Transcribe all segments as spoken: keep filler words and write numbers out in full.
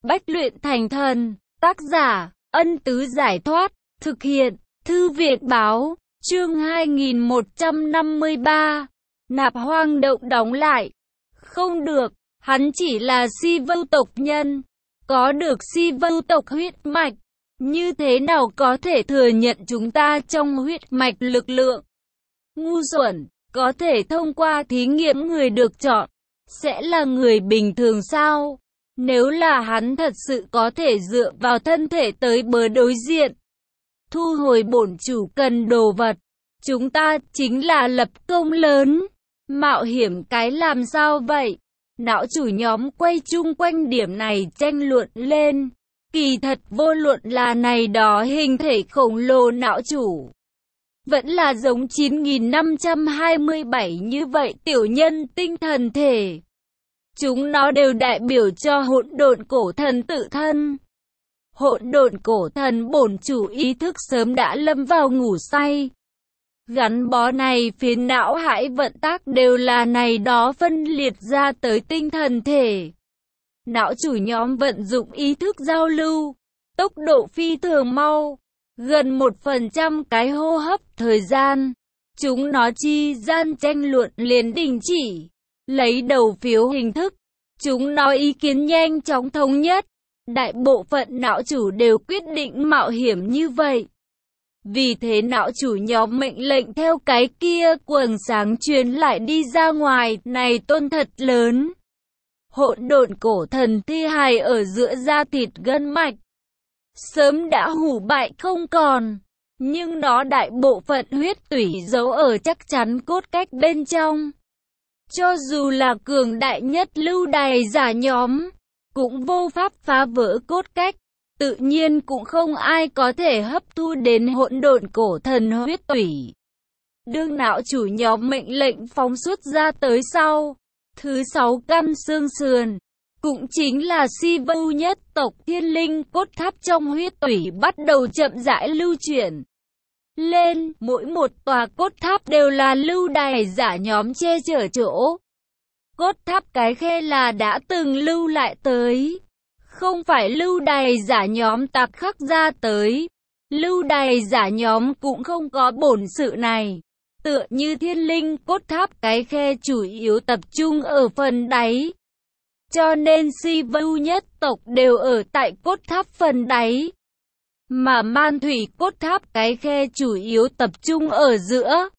Bách luyện thành thần. Tác giả, Ân Tứ Giải Thoát. Thực hiện, Thư viện Báo. Chương hai nghìn một trăm năm mươi ba. Nạp Hoang Động đóng lại. Không được, hắn chỉ là si vưu tộc nhân. Có được si vưu tộc huyết mạch. Như thế nào có thể thừa nhận chúng ta trong huyết mạch lực lượng? Ngu xuẩn, có thể thông qua thí nghiệm người được chọn, sẽ là người bình thường sao? Nếu là hắn thật sự có thể dựa vào thân thể tới bờ đối diện, thu hồi bổn chủ cần đồ vật, chúng ta chính là lập công lớn. Mạo hiểm cái làm sao vậy? Não chủ nhóm quay chung quanh điểm này tranh luận lên. Kỳ thật vô luận là này đó hình thể khổng lồ não chủ, vẫn là giống chín nghìn năm trăm hai mươi bảy như vậy tiểu nhân tinh thần thể. Chúng nó đều đại biểu cho hỗn độn cổ thần tự thân. Hỗn độn cổ thần bổn chủ ý thức sớm đã lâm vào ngủ say. Gắn bó này phiến não hải vận tác đều là này đó phân liệt ra tới tinh thần thể. Não chủ nhóm vận dụng ý thức giao lưu, tốc độ phi thường mau, gần một phần trăm cái hô hấp thời gian, chúng nó chi gian tranh luận liền đình chỉ. Lấy đầu phiếu hình thức, chúng nó ý kiến nhanh chóng thống nhất. Đại bộ phận não chủ đều quyết định mạo hiểm như vậy. Vì thế não chủ nhóm mệnh lệnh theo cái kia quầng sáng truyền lại đi ra ngoài, này tôn thật lớn. Hỗn độn cổ thần thi hài ở giữa da thịt gân mạch, sớm đã hủ bại không còn, nhưng nó đại bộ phận huyết tủy giấu ở chắc chắn cốt cách bên trong. Cho dù là cường đại nhất lưu đày giả nhóm, cũng vô pháp phá vỡ cốt cách, tự nhiên cũng không ai có thể hấp thu đến hỗn độn cổ thần huyết tủy. Đương não chủ nhóm mệnh lệnh phóng xuất ra tới sau, thứ sáu căn xương sườn, cũng chính là si vưu nhất tộc thiên linh cốt tháp trong huyết tủy bắt đầu chậm rãi lưu chuyển lên. Mỗi một tòa cốt tháp đều là lưu đày giả nhóm che chở chỗ. Cốt tháp cái khe là đã từng lưu lại tới, không phải lưu đày giả nhóm tạc khắc ra tới. Lưu đày giả nhóm cũng không có bổn sự này. Tựa như thiên linh cốt tháp cái khe chủ yếu tập trung ở phần đáy, cho nên si vưu nhất tộc đều ở tại cốt tháp phần đáy. Mà man thủy cốt tháp cái khe chủ yếu tập trung ở giữa.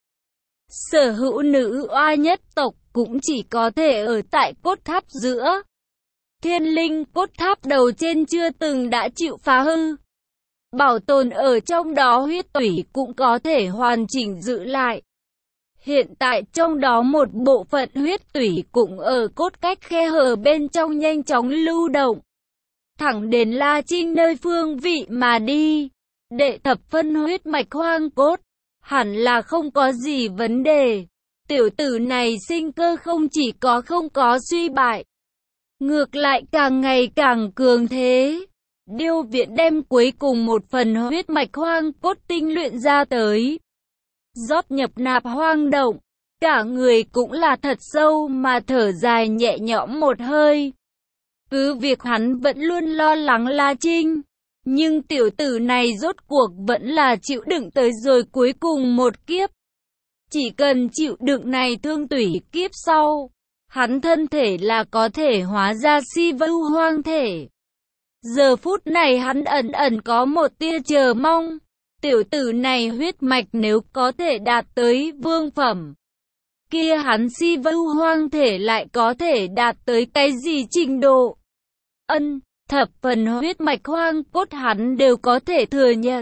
Sở hữu nữ oa nhất tộc cũng chỉ có thể ở tại cốt tháp giữa. Thiên linh cốt tháp đầu trên chưa từng đã chịu phá hư, bảo tồn ở trong đó huyết tủy cũng có thể hoàn chỉnh giữ lại. Hiện tại trong đó một bộ phận huyết tủy cũng ở cốt cách khe hở bên trong nhanh chóng lưu động, thẳng đến La Trinh nơi phương vị mà đi. Đệ thập phân huyết mạch hoang cốt, hẳn là không có gì vấn đề. Tiểu tử này sinh cơ không chỉ có không có suy bại, ngược lại càng ngày càng cường thế. Điêu viện đem cuối cùng một phần huyết mạch hoang cốt tinh luyện ra tới, rót nhập nạp hoang động, cả người cũng là thật sâu mà thở dài nhẹ nhõm một hơi. Cứ việc hắn vẫn luôn lo lắng La Trinh, nhưng tiểu tử này rốt cuộc vẫn là chịu đựng tới rồi cuối cùng một kiếp. Chỉ cần chịu đựng này thương tủy kiếp sau, hắn thân thể là có thể hóa ra si vưu hoang thể. Giờ phút này hắn ẩn ẩn có một tia chờ mong. Tiểu tử này huyết mạch nếu có thể đạt tới vương phẩm, kia hắn si vưu hoang thể lại có thể đạt tới cái gì trình độ? Ân, thập phần huyết mạch hoang cốt hắn đều có thể thừa nhận.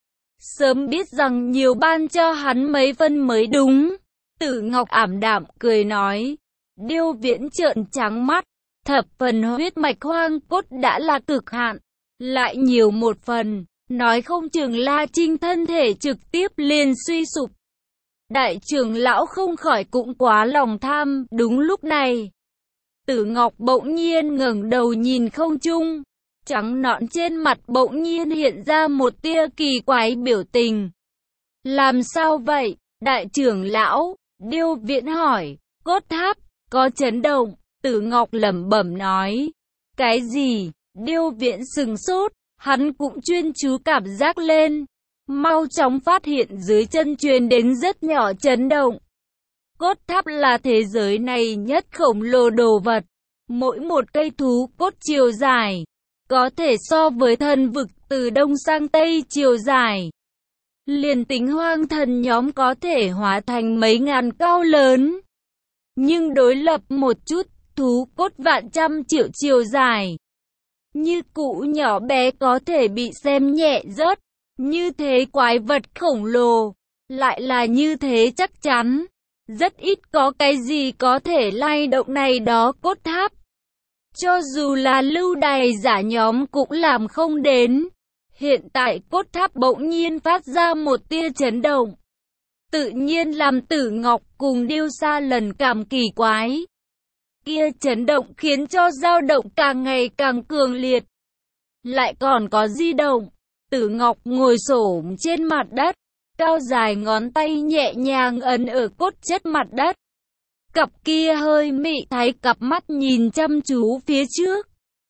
Sớm biết rằng nhiều ban cho hắn mấy phân mới đúng. Tử Ngọc ảm đạm cười nói. Điêu viễn trợn trắng mắt. Thập phần huyết mạch hoang cốt đã là cực hạn, lại nhiều một phần, nói không chừng La Trinh thân thể trực tiếp liền suy sụp. Đại trưởng lão không khỏi cũng quá lòng tham. Đúng lúc này, Tử Ngọc bỗng nhiên ngẩng đầu nhìn không trung, trắng nõn trên mặt bỗng nhiên hiện ra một tia kỳ quái biểu tình. Làm sao vậy, đại trưởng lão? Điêu viễn hỏi. Cốt tháp có chấn động. Tử Ngọc lẩm bẩm nói. Cái gì? Điêu Viễn sừng sốt, hắn cũng chuyên chú cảm giác lên, mau chóng phát hiện dưới chân truyền đến rất nhỏ chấn động. Cốt tháp là thế giới này nhất khổng lồ đồ vật, mỗi một cây thú cốt chiều dài, có thể so với thần vực từ đông sang tây chiều dài. Liền tính hoang thần nhóm có thể hóa thành mấy ngàn cao lớn. Nhưng đối lập một chút, thú cốt vạn trăm triệu chiều dài. Như cũ nhỏ bé có thể bị xem nhẹ rớt. Như thế quái vật khổng lồ, lại là như thế chắc chắn. Rất ít có cái gì có thể lay động này đó cốt tháp. Cho dù là lưu đày giả nhóm cũng làm không đến. Hiện tại cốt tháp bỗng nhiên phát ra một tia chấn động. Tự nhiên làm Tử Ngọc cùng Điêu Sa lần cảm kỳ quái. Kia chấn động khiến cho dao động càng ngày càng cường liệt. Lại còn có di động. Tử Ngọc ngồi xổm trên mặt đất, cao dài ngón tay nhẹ nhàng ấn ở cốt chất mặt đất. Cặp kia hơi mị thái cặp mắt nhìn chăm chú phía trước.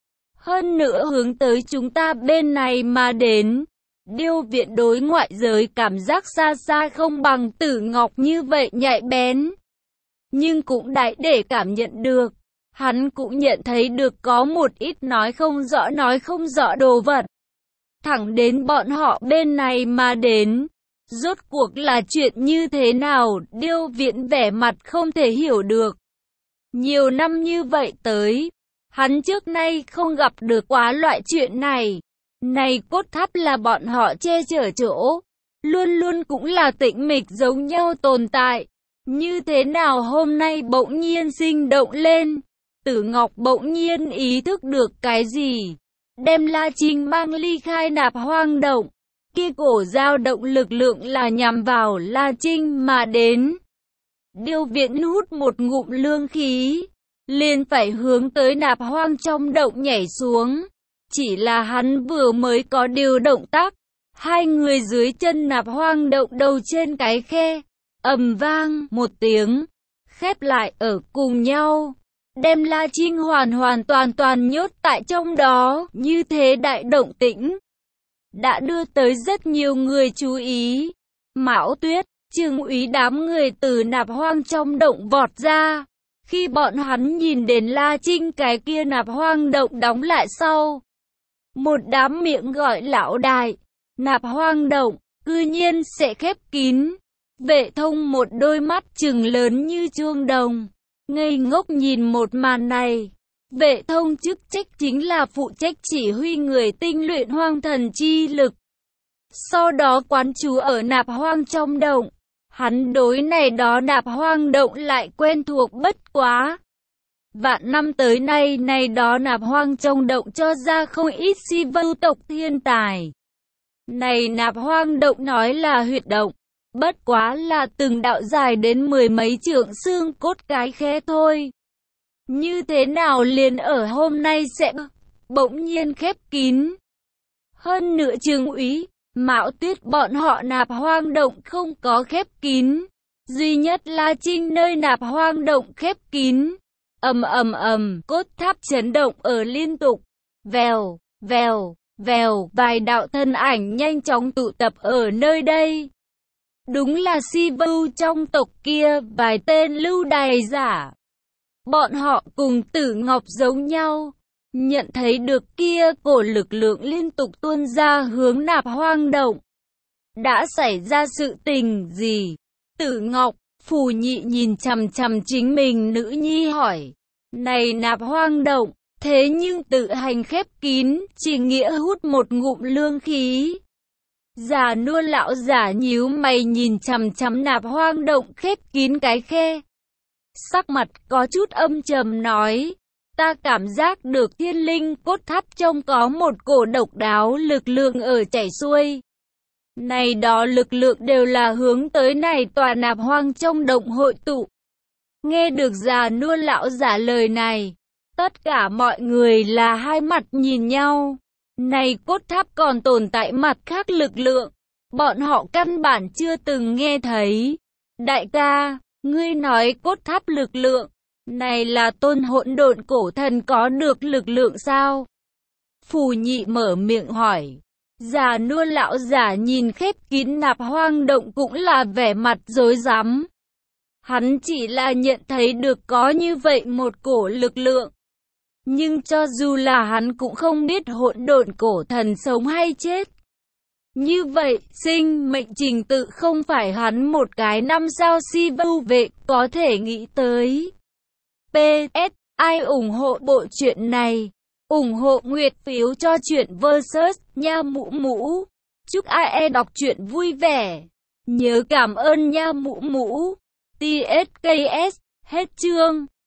Hơn nữa hướng tới chúng ta bên này mà đến. Điêu Viễn đối ngoại giới cảm giác xa xa không bằng Tử Ngọc như vậy nhạy bén. Nhưng cũng đại để cảm nhận được. Hắn cũng nhận thấy được có một ít nói không rõ nói không rõ đồ vật. Thẳng đến bọn họ bên này mà đến. Rốt cuộc là chuyện như thế nào, Điêu Viễn vẻ mặt không thể hiểu được. Nhiều năm như vậy tới, hắn trước nay không gặp được quá loại chuyện này. Này cốt tháp là bọn họ che chở chỗ, luôn luôn cũng là tĩnh mịch giống nhau tồn tại. Như thế nào hôm nay bỗng nhiên sinh động lên, Tử Ngọc bỗng nhiên ý thức được cái gì, đem La Trinh mang ly khai Nạp Hoang Động. Kia cổ dao động lực lượng là nhằm vào La Trinh mà đến. Điêu Viễn hút một ngụm lương khí, liền phải hướng tới Nạp Hoang trong động nhảy xuống. Chỉ là hắn vừa mới có điều động tác, hai người dưới chân Nạp Hoang động đầu trên cái khe, ầm vang một tiếng, khép lại ở cùng nhau, đem La Trinh hoàn hoàn toàn toàn nhốt tại trong đó. Như thế đại động tĩnh đã đưa tới rất nhiều người chú ý. Mão Tuyết, Trương Úy đám người từ Nạp Hoang trong động vọt ra. Khi bọn hắn nhìn đến La Trinh cái kia Nạp Hoang động đóng lại sau, một đám miệng gọi lão đại, Nạp Hoang động cư nhiên sẽ khép kín. Vệ Thông một đôi mắt trừng lớn như chuông đồng, ngây ngốc nhìn một màn này. Vệ Thông chức trách chính là phụ trách chỉ huy người tinh luyện hoang thần chi lực. Sau đó quán trú ở Nạp Hoang trong động. Hắn đối này đó Nạp Hoang động lại quen thuộc bất quá. Vạn năm tới nay này đó Nạp Hoang trong động cho ra không ít si vưu tộc thiên tài. Này Nạp Hoang động nói là huyệt động, bất quá là từng đạo dài đến mười mấy trượng xương cốt cái khe thôi. Như thế nào liền ở hôm nay sẽ bỗng nhiên khép kín. Hơn nữa Trương Úy, Mão Tuyết bọn họ Nạp Hoang động không có khép kín. Duy nhất La Trinh nơi Nạp Hoang động khép kín. Ầm ầm ầm, cốt tháp chấn động ở liên tục. Vèo, vèo, vèo, vài đạo thân ảnh nhanh chóng tụ tập ở nơi đây. Đúng là si vưu trong tộc kia, vài tên lưu đày giả. Bọn họ cùng Tử Ngọc giống nhau, nhận thấy được kia cổ lực lượng liên tục tuôn ra hướng Nạp Hoang động. Đã xảy ra sự tình gì? Tử Ngọc, Phù Nhị nhìn chằm chằm chính mình nữ nhi hỏi. Này Nạp Hoang động, thế nhưng tự hành khép kín, chỉ nghĩa hút một ngụm lương khí. Già nua lão giả nhíu mày nhìn chằm chằm Nạp Hoang động khép kín cái khe. Sắc mặt có chút âm trầm nói, ta cảm giác được thiên linh cốt tháp trong có một cổ độc đáo lực lượng ở chảy xuôi. Này đó lực lượng đều là hướng tới này tòa Nạp Hoang trong động hội tụ. Nghe được già nua lão giả lời này, tất cả mọi người là hai mặt nhìn nhau. Này cốt tháp còn tồn tại mặt khác lực lượng, bọn họ căn bản chưa từng nghe thấy. Đại ca, ngươi nói cốt tháp lực lượng, này là tôn hỗn độn cổ thần có được lực lượng sao? Phù Nhị mở miệng hỏi. Già nua lão giả nhìn khép kín nạp hoang động cũng là vẻ mặt rối rắm. Hắn chỉ là nhận thấy được có như vậy một cổ lực lượng. Nhưng cho dù là hắn cũng không biết hỗn độn cổ thần sống hay chết. Như vậy, sinh mệnh trình tự không phải hắn một cái năm sao si vu vệ có thể nghĩ tới. pê ét. Ai ủng hộ bộ truyện này? Ủng hộ nguyệt phiếu cho truyện Versus nha mũ mũ. Chúc ai e đọc truyện vui vẻ. Nhớ cảm ơn nha mũ mũ. tê ét ca ét. Hết chương.